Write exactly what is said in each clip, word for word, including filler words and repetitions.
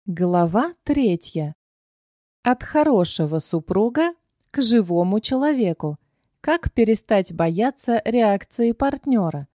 Глава третья. От хорошего супруга к живому человеку. Как перестать бояться реакции партнера?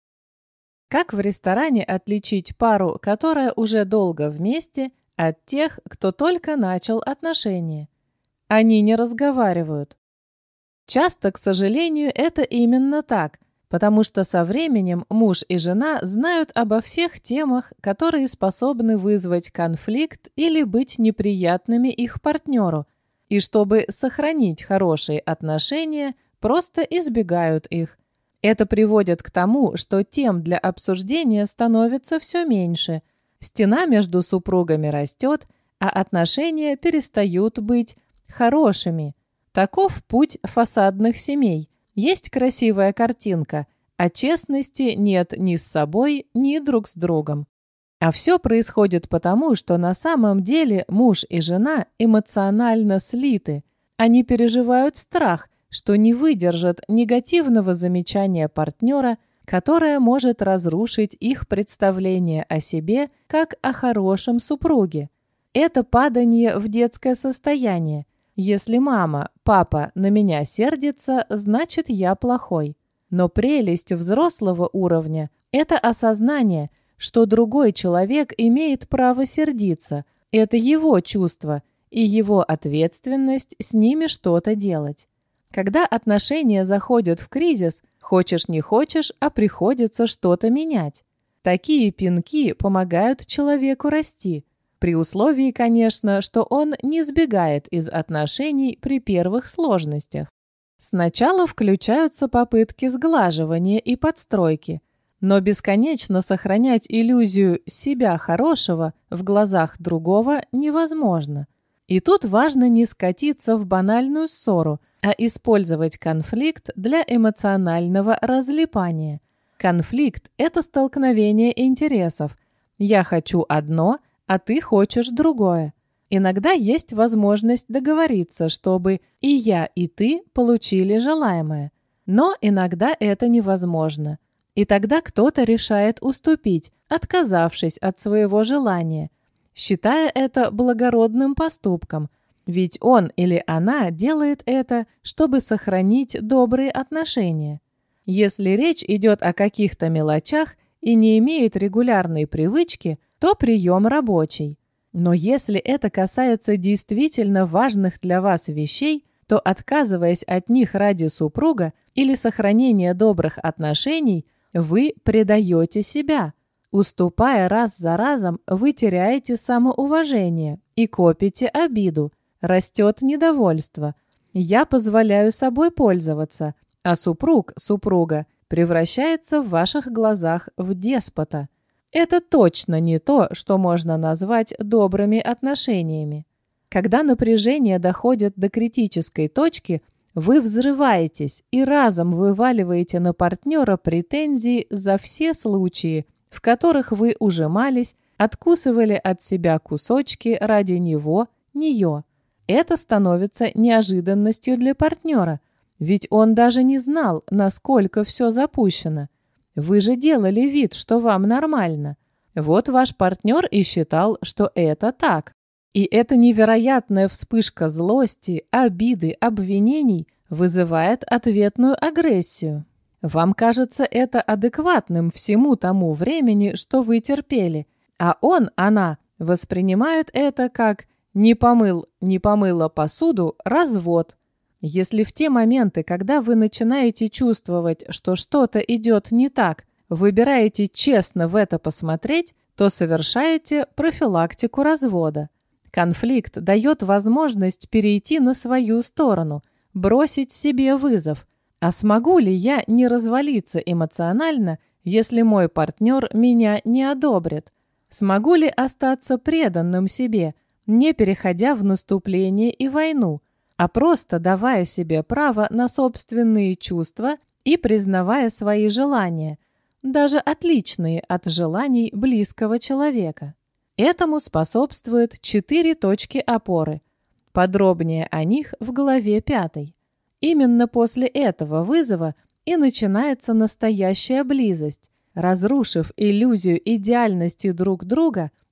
Как в ресторане отличить пару, которая уже долго вместе, от тех, кто только начал отношения? Они не разговаривают. Часто, к сожалению, это именно так, потому что со временем муж и жена знают обо всех темах, которые способны вызвать конфликт или быть неприятными их партнеру, и чтобы сохранить хорошие отношения, просто избегают их. Это приводит к тому, что тем для обсуждения становится все меньше, стена между супругами растет, а отношения перестают быть хорошими. Таков путь фасадных семей. Есть красивая картинка, а честности нет ни с собой, ни друг с другом. А все происходит потому, что на самом деле муж и жена эмоционально слиты. Они переживают страх, что не выдержат негативного замечания партнера, которое может разрушить их представление о себе как о хорошем супруге. Это падание в детское состояние. Если мама, папа на меня сердится, значит я плохой. Но прелесть взрослого уровня – это осознание, что другой человек имеет право сердиться. Это его чувство и его ответственность с ними что-то делать. Когда отношения заходят в кризис, хочешь не хочешь, а приходится что-то менять. Такие пинки помогают человеку расти. При условии, конечно, что он не сбегает из отношений при первых сложностях. Сначала включаются попытки сглаживания и подстройки, но бесконечно сохранять иллюзию себя хорошего в глазах другого невозможно. И тут важно не скатиться в банальную ссору, а использовать конфликт для эмоционального разлипания. Конфликт – это столкновение интересов. Я хочу одно – а ты хочешь другое. Иногда есть возможность договориться, чтобы и я, и ты получили желаемое. Но иногда это невозможно. И тогда кто-то решает уступить, отказавшись от своего желания, считая это благородным поступком. Ведь он или она делает это, чтобы сохранить добрые отношения. Если речь идет о каких-то мелочах и не имеет регулярной привычки, то прием рабочий. Но если это касается действительно важных для вас вещей, то, отказываясь от них ради супруга или сохранения добрых отношений, вы предаете себя. Уступая раз за разом, вы теряете самоуважение и копите обиду. Растет недовольство. Я позволяю собой пользоваться, а супруг, супруга превращается в ваших глазах в деспота. Это точно не то, что можно назвать добрыми отношениями. Когда напряжение доходит до критической точки, вы взрываетесь и разом вываливаете на партнера претензии за все случаи, в которых вы ужимались, откусывали от себя кусочки ради него, нее. Это становится неожиданностью для партнера, ведь он даже не знал, насколько все запущено. Вы же делали вид, что вам нормально. Вот ваш партнер и считал, что это так. И эта невероятная вспышка злости, обиды, обвинений вызывает ответную агрессию. Вам кажется это адекватным всему тому времени, что вы терпели, а он, она воспринимает это как «не помыл, не помыла посуду, развод». Если в те моменты, когда вы начинаете чувствовать, что что-то идет не так, выбираете честно в это посмотреть, то совершаете профилактику развода. Конфликт дает возможность перейти на свою сторону, бросить себе вызов. А смогу ли я не развалиться эмоционально, если мой партнер меня не одобрит? Смогу ли остаться преданным себе, не переходя в наступление и войну, а просто давая себе право на собственные чувства и признавая свои желания, даже отличные от желаний близкого человека? Этому способствуют четыре точки опоры. Подробнее о них в главе пятой. Именно после этого вызова и начинается настоящая близость. Разрушив иллюзию идеальности друг друга,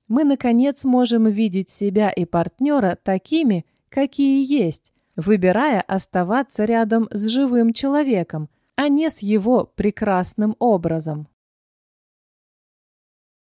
мы, наконец, можем видеть себя и партнера такими, какие есть, выбирая оставаться рядом с живым человеком, а не с его прекрасным образом.